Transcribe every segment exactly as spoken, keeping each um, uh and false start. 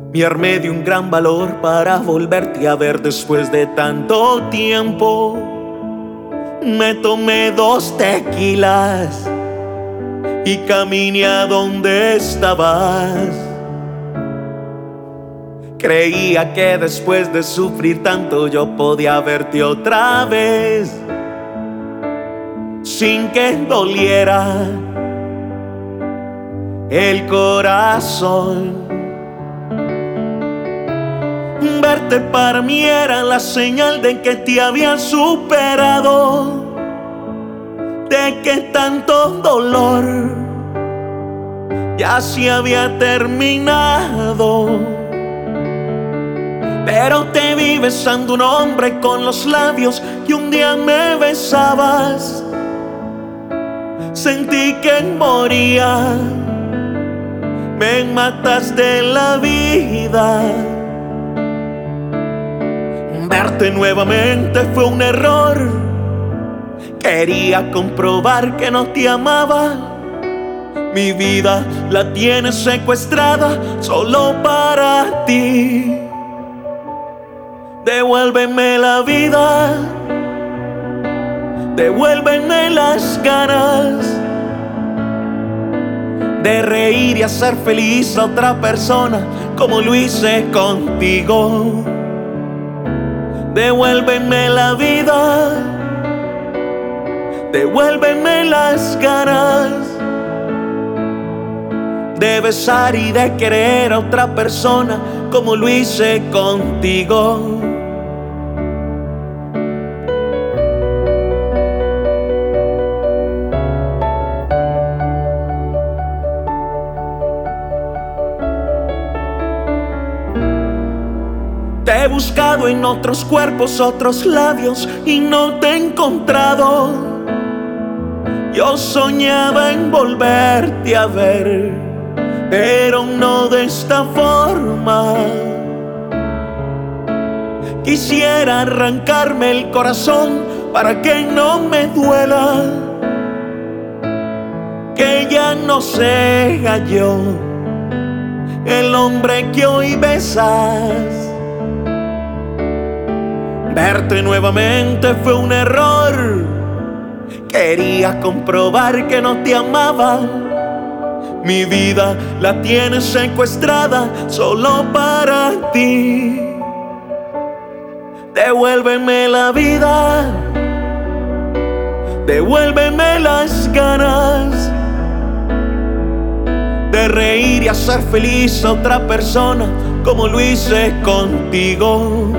Me armé de un gran valor para volverte a ver después de tanto tiempo. Me tomé dos tequilas y caminé a donde estabas. Creía que después de sufrir tanto yo podía verte otra vez, sin que doliera el corazón. Verte para mí era la señal de que te había superado, de que tanto dolor ya se había terminado. Pero te vi besando un hombre con los labios y un día me besabas. Sentí que moría, me mataste la vida. Verte nuevamente fue un error. Quería comprobar que no te amaba. Mi vida la tienes secuestrada solo para ti. Devuélveme la vida, devuélveme las ganas de reír y hacer feliz a otra persona como lo hice contigo. Devuélveme la vida, devuélveme las ganas de besar y de querer a otra persona como lo hice contigo. Te he buscado en otros cuerpos, otros labios y no te he encontrado. Yo soñaba en volverte a ver, pero no de esta forma. Quisiera arrancarme el corazón para que no me duela, que ya no sea yo el hombre que hoy besas. Verte nuevamente fue un error. Quería comprobar que no te amaba. Mi vida la tienes secuestrada solo para ti. Devuélveme la vida, devuélveme las ganas de reír y hacer feliz a otra persona como lo hice contigo.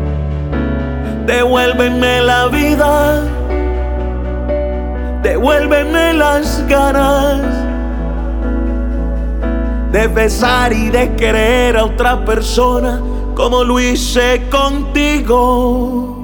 Devuélveme la vida, devuélveme las ganas de besar y de querer a otra persona como lo hice contigo.